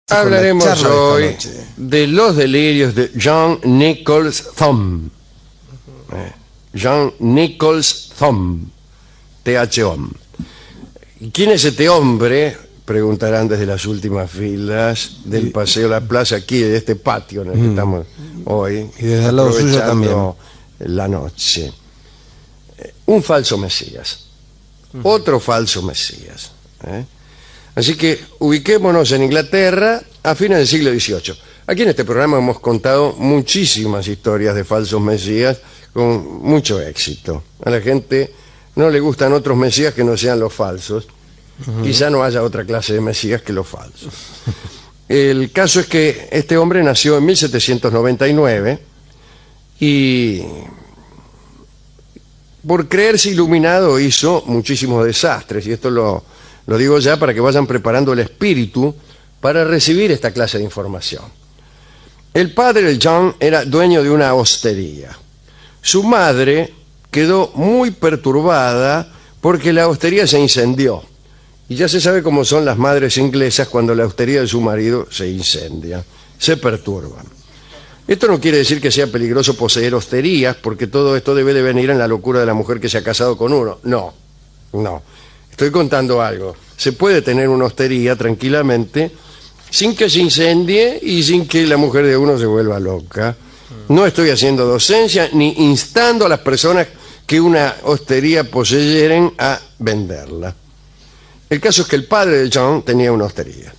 Hablaremos hoy de los delirios de John Nichols Thumb. John Nichols Thumb. T-H-O-M. ¿Quién es este hombre? Preguntarán desde las últimas filas del Paseo La Plaza, aquí de este patio en el que estamos hoy. Y desde el lado suyo también. La noche. Un falso Mesías. Otro falso Mesías. Así que ubiquémonos en Inglaterra a fines del siglo XVIII. Aquí en este programa hemos contado muchísimas historias de falsos mesías con mucho éxito. A la gente no le gustan otros mesías que no sean los falsos. Quizá no haya otra clase de mesías que los falsos. El caso es que este hombre nació en 1799 y por creerse iluminado hizo muchísimos desastres, y esto lo digo ya para que vayan preparando el espíritu para recibir esta clase de información. El padre de John era dueño de una hostería. Su madre quedó muy perturbada porque la hostería se incendió. Y ya se sabe cómo son las madres inglesas cuando la hostería de su marido se incendia. Se perturban. Esto no quiere decir que sea peligroso poseer hosterías, porque todo esto debe de venir en la locura de la mujer que se ha casado con uno. No. Estoy contando algo. Se puede tener una hostería tranquilamente sin que se incendie y sin que la mujer de uno se vuelva loca. No estoy haciendo docencia ni instando a las personas que una hostería poseyeren a venderla. El caso es que el padre de John tenía una hostería.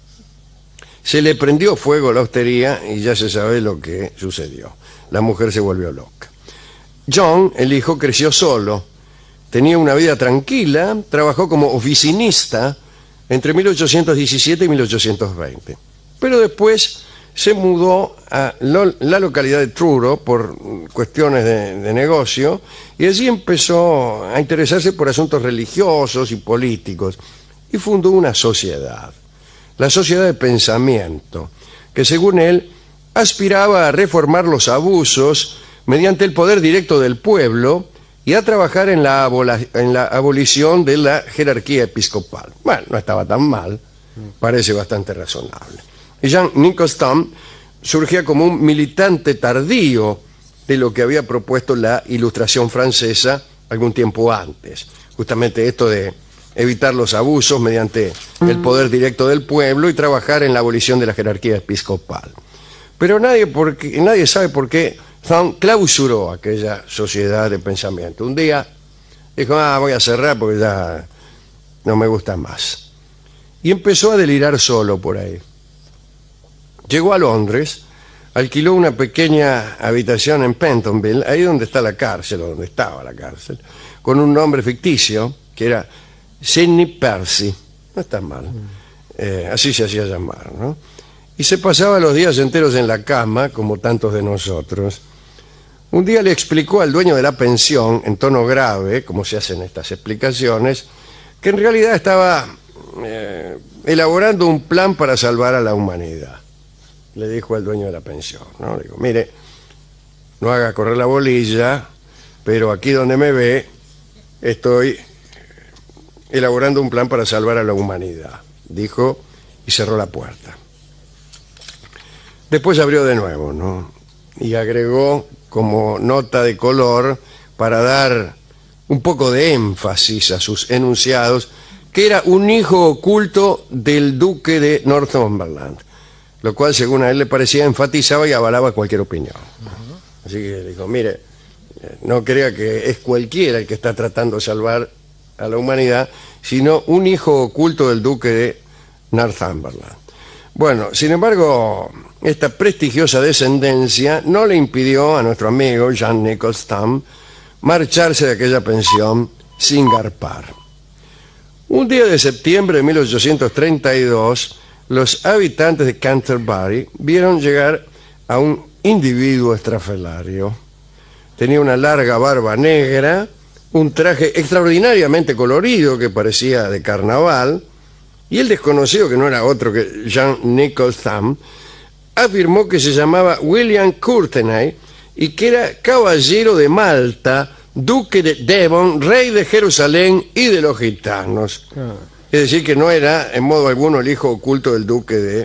Se le prendió fuego a la hostería y ya se sabe lo que sucedió. La mujer se volvió loca. John, el hijo, creció solo. Tenía una vida tranquila, trabajó como oficinista entre 1817 y 1820. Pero después se mudó a la localidad de Truro por cuestiones de negocio, y allí empezó a interesarse por asuntos religiosos y políticos y fundó una sociedad, la Sociedad de Pensamiento, que según él aspiraba a reformar los abusos mediante el poder directo del pueblo y a trabajar en la abolición de la jerarquía episcopal. Bueno, no estaba tan mal, parece bastante razonable. Y John Nichols Thumb surgía como un militante tardío de lo que había propuesto la Ilustración francesa algún tiempo antes. Justamente esto de evitar los abusos mediante el poder directo del pueblo y trabajar en la abolición de la jerarquía episcopal. Pero nadie sabe por qué Thumb clausuró aquella sociedad de pensamiento. Un día dijo, voy a cerrar porque ya no me gusta más. Y empezó a delirar solo por ahí. Llegó a Londres, alquiló una pequeña habitación en Pentonville, ahí donde está la cárcel, o donde estaba la cárcel, con un nombre ficticio, que era Sidney Percy. No está mal. Así se hacía llamar, ¿no? Y se pasaba los días enteros en la cama, como tantos de nosotros. Un día le explicó al dueño de la pensión, en tono grave, como se hacen estas explicaciones, que en realidad estaba elaborando un plan para salvar a la humanidad. Le dijo al dueño de la pensión, ¿no? Le dijo, mire, no haga correr la bolilla, pero aquí donde me ve, estoy elaborando un plan para salvar a la humanidad, dijo, y cerró la puerta. Después abrió de nuevo, ¿no? Y agregó como nota de color para dar un poco de énfasis a sus enunciados, que era un hijo oculto del duque de Northumberland, lo cual, según a él le parecía, enfatizaba y avalaba cualquier opinión. Así que dijo, mire, no crea que es cualquiera el que está tratando de salvar a la humanidad, sino un hijo oculto del duque de Northumberland. Bueno, sin embargo, esta prestigiosa descendencia no le impidió a nuestro amigo John Nichols Thumb marcharse de aquella pensión sin garpar. Un día de septiembre de 1832, los habitantes de Canterbury vieron llegar a un individuo estrafalario. Tenía una larga barba negra, un traje extraordinariamente colorido que parecía de carnaval, y el desconocido, que no era otro que John Nichols Thumb, afirmó que se llamaba William Courtenay y que era caballero de Malta, duque de Devon, rey de Jerusalén y de los gitanos. Es decir, que no era en modo alguno el hijo oculto del duque de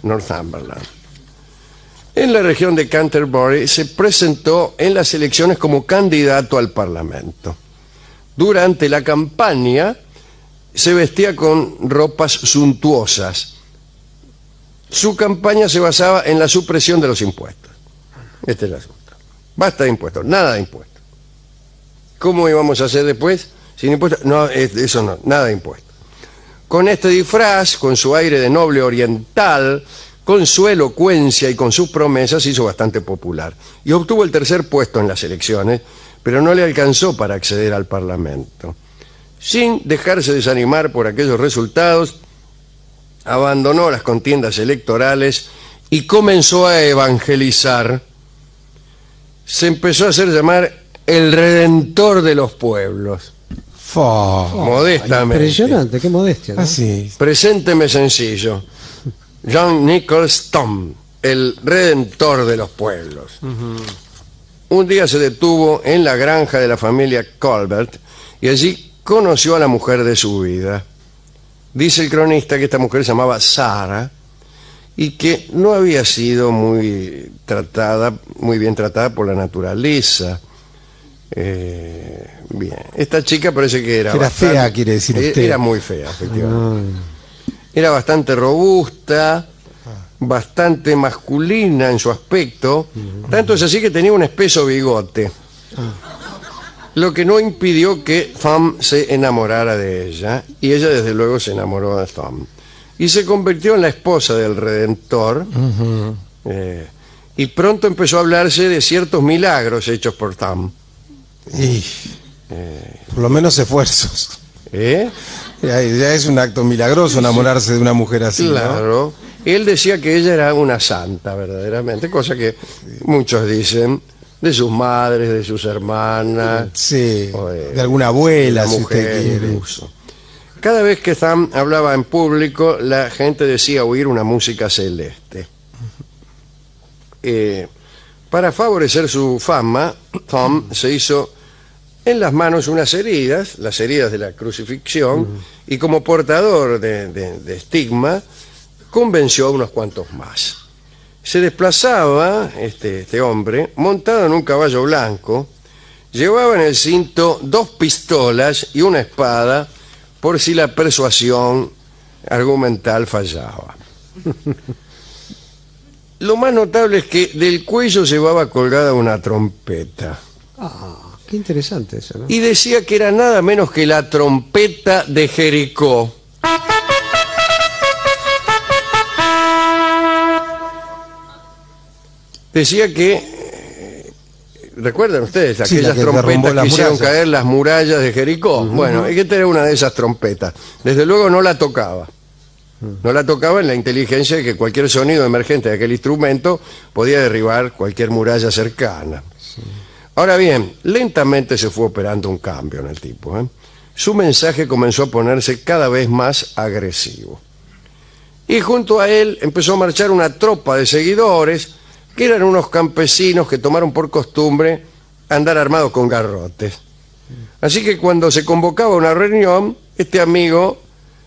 Northumberland. En la región de Canterbury se presentó en las elecciones como candidato al Parlamento. Durante la campaña se vestía con ropas suntuosas. Su campaña se basaba en la supresión de los impuestos. Este es el asunto. Basta de impuestos, nada de impuestos. ¿Cómo íbamos a hacer después? Sin impuestos. No, eso no, nada de impuestos. Con este disfraz, con su aire de noble oriental, con su elocuencia y con sus promesas, se hizo bastante popular. Y obtuvo el tercer puesto en las elecciones, pero no le alcanzó para acceder al Parlamento. Sin dejarse desanimar por aquellos resultados, abandonó las contiendas electorales y comenzó a evangelizar. Se empezó a hacer llamar el Redentor de los pueblos. Modestamente. Impresionante, qué modestia, ¿no? Así. Presénteme sencillo. John Nichols Thumb, el Redentor de los pueblos. Un día se detuvo en la granja de la familia Colbert y allí conoció a la mujer de su vida. Dice el cronista que esta mujer se llamaba Sarah y que no había sido muy bien tratada por la naturaleza. Bien, esta chica parece que era bastante, fea, quiere decir usted. Era muy fea, efectivamente. Era bastante robusta, bastante masculina en su aspecto, tanto es así que tenía un espeso bigote. Lo que no impidió que Thumb se enamorara de ella, y ella desde luego se enamoró de Thumb. Y se convirtió en la esposa del Redentor, y pronto empezó a hablarse de ciertos milagros hechos por Thumb. Por lo menos esfuerzos. ¿Eh? Ya es un acto milagroso enamorarse de una mujer así, claro. ¿No? Él decía que ella era una santa, verdaderamente, cosa que muchos dicen de sus madres, de sus hermanas, sí, de alguna abuela, si usted quiere. Incluso. Cada vez que Thumb hablaba en público, la gente decía oír una música celeste. Para favorecer su fama, Thumb se hizo en las manos unas heridas, las heridas de la crucifixión, y como portador de estigma, convenció a unos cuantos más. Se desplazaba este hombre montado en un caballo blanco, llevaba en el cinto 2 pistolas y una espada por si la persuasión argumental fallaba. Lo más notable es que del cuello llevaba colgada una trompeta. Qué interesante eso, ¿no? Y decía que era nada menos que la trompeta de Jericó. Decía que, ¿recuerdan ustedes aquellas trompetas que hicieron caer las murallas de Jericó? Bueno, hay que tener una de esas trompetas. Desde luego no la tocaba. No la tocaba en la inteligencia de que cualquier sonido emergente de aquel instrumento podía derribar cualquier muralla cercana. Sí. Ahora bien, lentamente se fue operando un cambio en el tipo. Su mensaje comenzó a ponerse cada vez más agresivo. Y junto a él empezó a marchar una tropa de seguidores que eran unos campesinos que tomaron por costumbre andar armados con garrotes. Así que cuando se convocaba una reunión, este amigo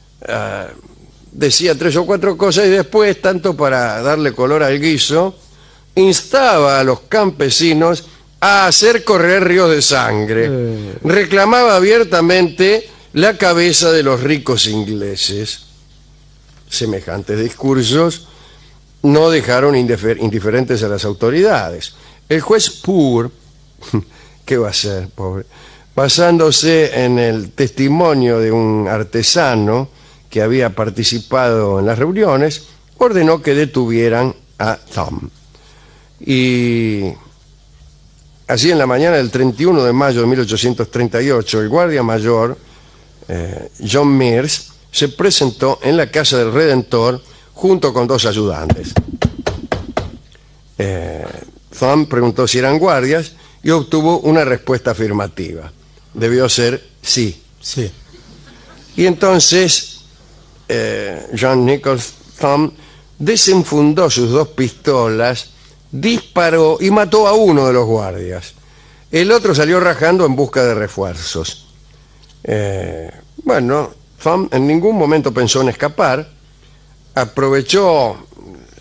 decía 3 o 4 cosas y después, tanto para darle color al guiso, instaba a los campesinos a hacer correr ríos de sangre. Reclamaba abiertamente la cabeza de los ricos ingleses. Semejantes discursos no dejaron indiferentes a las autoridades. El juez Poor, ¿qué va a hacer, pobre? Basándose en el testimonio de un artesano que había participado en las reuniones, ordenó que detuvieran a Thumb. Y así en la mañana del 31 de mayo de 1838, el guardia mayor, John Mears, se presentó en la casa del Redentor junto con 2 ayudantes. Thumb preguntó si eran guardias y obtuvo una respuesta afirmativa. Debió ser sí. Sí. Y entonces John Nichols Thumb desenfundó sus 2 pistolas, disparó y mató a uno de los guardias. El otro salió rajando en busca de refuerzos. Bueno, Thumb en ningún momento pensó en escapar. Aprovechó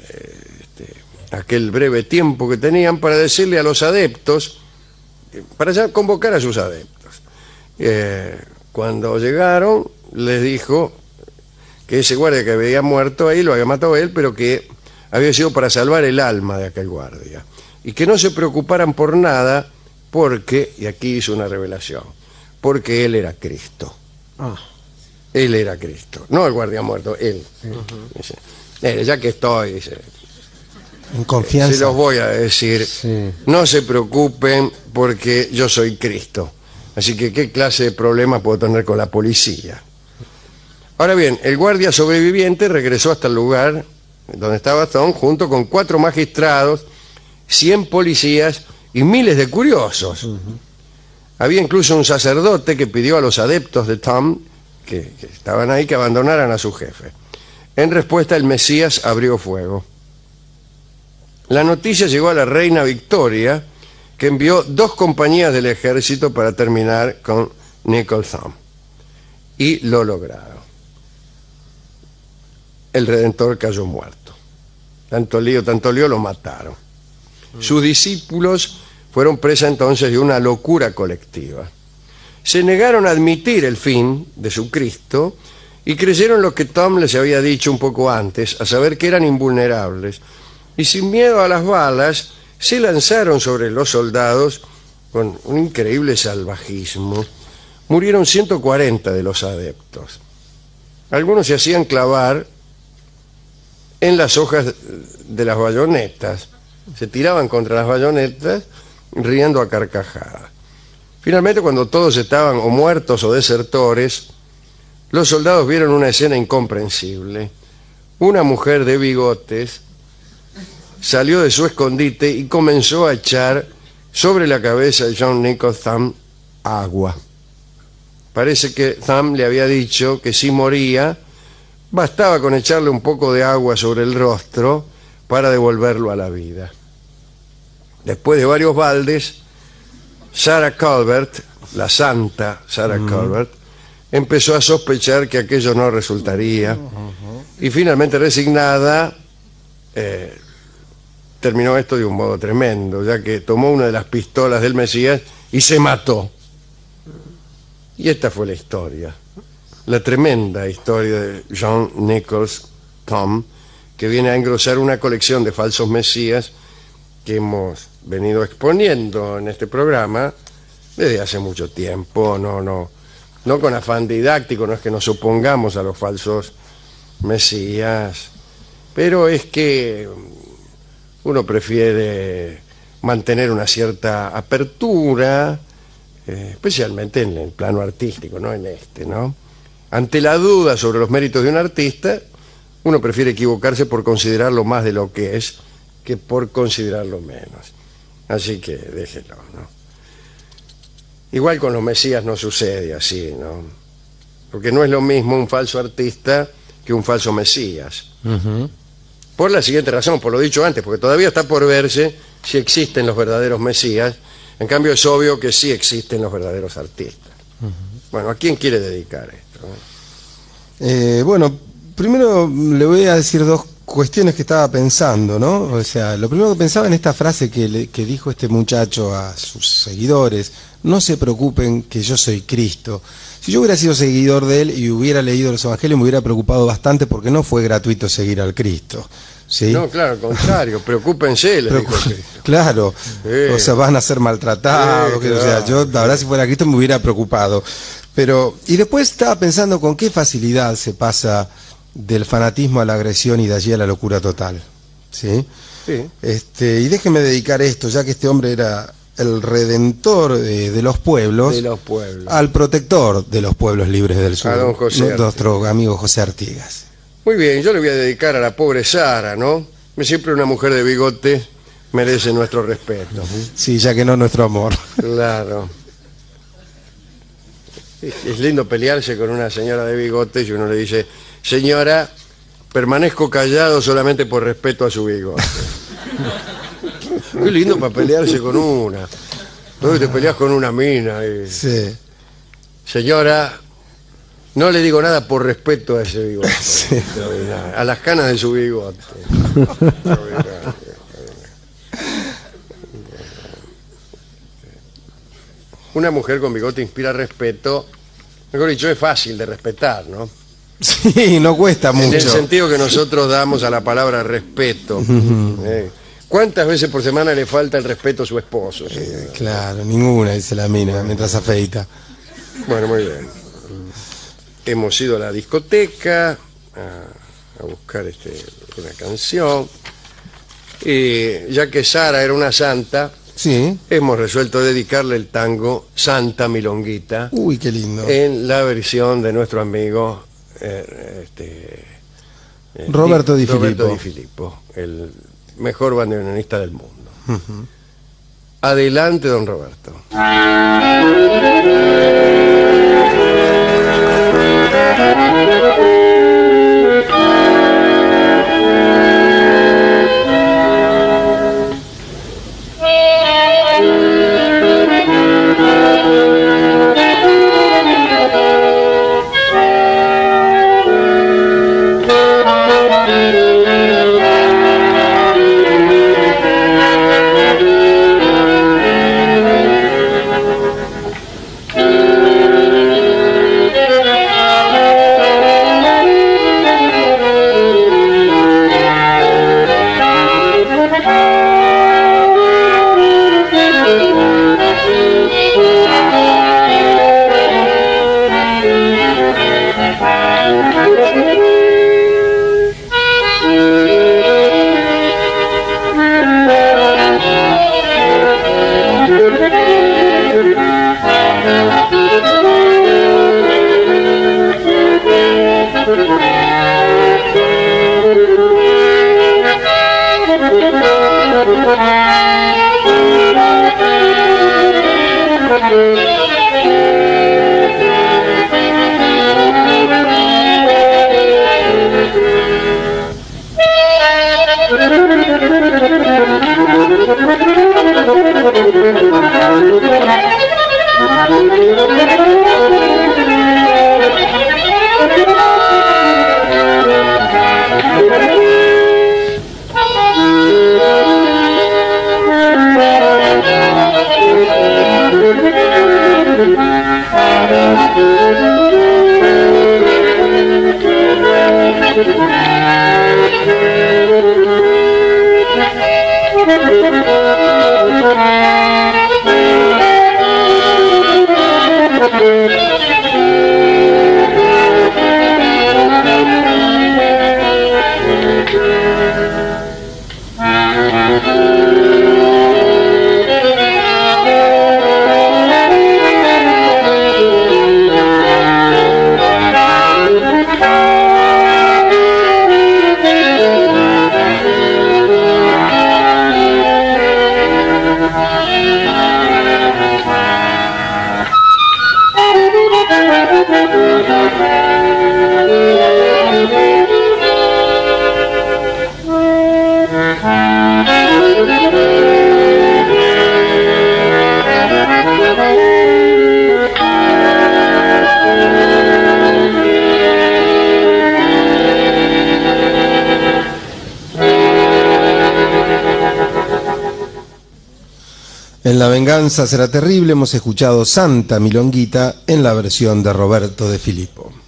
aquel breve tiempo que tenían para decirle a los adeptos, para ya convocar a sus adeptos. Cuando llegaron, les dijo que ese guardia que había muerto ahí lo había matado él, pero que había sido para salvar el alma de aquel guardia. Y que no se preocuparan por nada porque, y aquí hizo una revelación, porque él era Cristo. Él era Cristo, no el guardia muerto, él. Dice, ya que estoy, dice, En confianza. se los voy a decir, no se preocupen porque yo soy Cristo. Así que, ¿qué clase de problemas puedo tener con la policía? Ahora bien, el guardia sobreviviente regresó hasta el lugar donde estaba Tom junto con 4 magistrados, 100 policías y miles de curiosos. Había incluso un sacerdote que pidió a los adeptos de Tom, que estaban ahí, que abandonaran a su jefe. En respuesta, el Mesías abrió fuego. La noticia llegó a la reina Victoria, que envió 2 compañías del ejército para terminar con Nicol Thumb. Y lo lograron. El Redentor cayó muerto. Tanto lío, lo mataron. Sus discípulos fueron presa entonces de una locura colectiva. Se negaron a admitir el fin de su Cristo y creyeron lo que Tom les había dicho un poco antes, a saber que eran invulnerables. Y sin miedo a las balas, se lanzaron sobre los soldados con un increíble salvajismo. Murieron 140 de los adeptos. Algunos se hacían clavar en las hojas de las bayonetas. Se tiraban contra las bayonetas riendo a carcajadas. Finalmente, cuando todos estaban o muertos o desertores, los soldados vieron una escena incomprensible. Una mujer de bigotes salió de su escondite y comenzó a echar sobre la cabeza de John Nicol Thumb agua. Parece que Thumb le había dicho que si moría, bastaba con echarle un poco de agua sobre el rostro para devolverlo a la vida. Después de varios baldes, Sarah Colbert, la santa Sarah Colbert, empezó a sospechar que aquello no resultaría y finalmente, resignada, terminó esto de un modo tremendo, ya que tomó una de las pistolas del Mesías y se mató. Y esta fue la historia, la tremenda historia de John Nichols Thumb, que viene a engrosar una colección de falsos mesías que hemos venido exponiendo en este programa desde hace mucho tiempo. No con afán didáctico, no es que nos opongamos a los falsos mesías, pero es que uno prefiere mantener una cierta apertura, especialmente en el plano artístico, no en este, ¿no? Ante la duda sobre los méritos de un artista, uno prefiere equivocarse por considerarlo más de lo que es que por considerarlo menos. Así que déjelo, ¿no? Igual con los mesías no sucede así, ¿no? Porque no es lo mismo un falso artista que un falso mesías. Por la siguiente razón, por lo dicho antes, porque todavía está por verse si existen los verdaderos mesías. En cambio, es obvio que sí existen los verdaderos artistas. Bueno, ¿a quién quiere dedicar esto? Bueno, primero le voy a decir 2 cuestiones que estaba pensando, ¿no? O sea, lo primero que pensaba en esta frase que dijo este muchacho a sus seguidores: no se preocupen que yo soy Cristo. Si yo hubiera sido seguidor de él y hubiera leído los evangelios, me hubiera preocupado bastante, porque no fue gratuito seguir al Cristo, ¿sí? No, claro, al contrario, preocúpense, les dijo Cristo. Claro, o sea, van a ser maltratados, claro, o sea, yo, la verdad, si fuera Cristo me hubiera preocupado. Pero, y después estaba pensando con qué facilidad se pasa del fanatismo a la agresión y de allí a la locura total, ¿sí? Sí. Y déjeme dedicar esto, ya que este hombre era el redentor de los pueblos, al protector de los pueblos libres del sur, a don José nuestro amigo José Artigas. Muy bien, yo le voy a dedicar a la pobre Sara, ¿no? Siempre una mujer de bigote merece nuestro respeto. Sí, ya que no nuestro amor. Claro. Es lindo pelearse con una señora de bigotes y uno le dice: señora, permanezco callado solamente por respeto a su bigote. Muy lindo para pelearse con una. Luego te peleas con una mina. Y... Sí. Señora, no le digo nada por respeto a ese bigote. Sí. A las canas de su bigote. una mujer con bigote inspira respeto. Mejor dicho, es fácil de respetar, ¿no? Sí, no cuesta En el mucho. sentido que nosotros damos a la palabra respeto. ¿Cuántas veces por semana le falta el respeto a su esposo, señora? Claro, ninguna, dice la mina, mientras afeita. Bueno, muy bien. Hemos ido a la discoteca a buscar una canción. Y ya que Sara era una santa, Sí. hemos resuelto dedicarle el tango Santa Milonguita Uy, qué lindo. en la versión de nuestro amigo Roberto Di Roberto Di Filippo. Filippo, el mejor bandoneonista del mundo. Adelante, don Roberto. En La venganza será terrible hemos escuchado Santa Milonguita en la versión de Roberto de Filippo.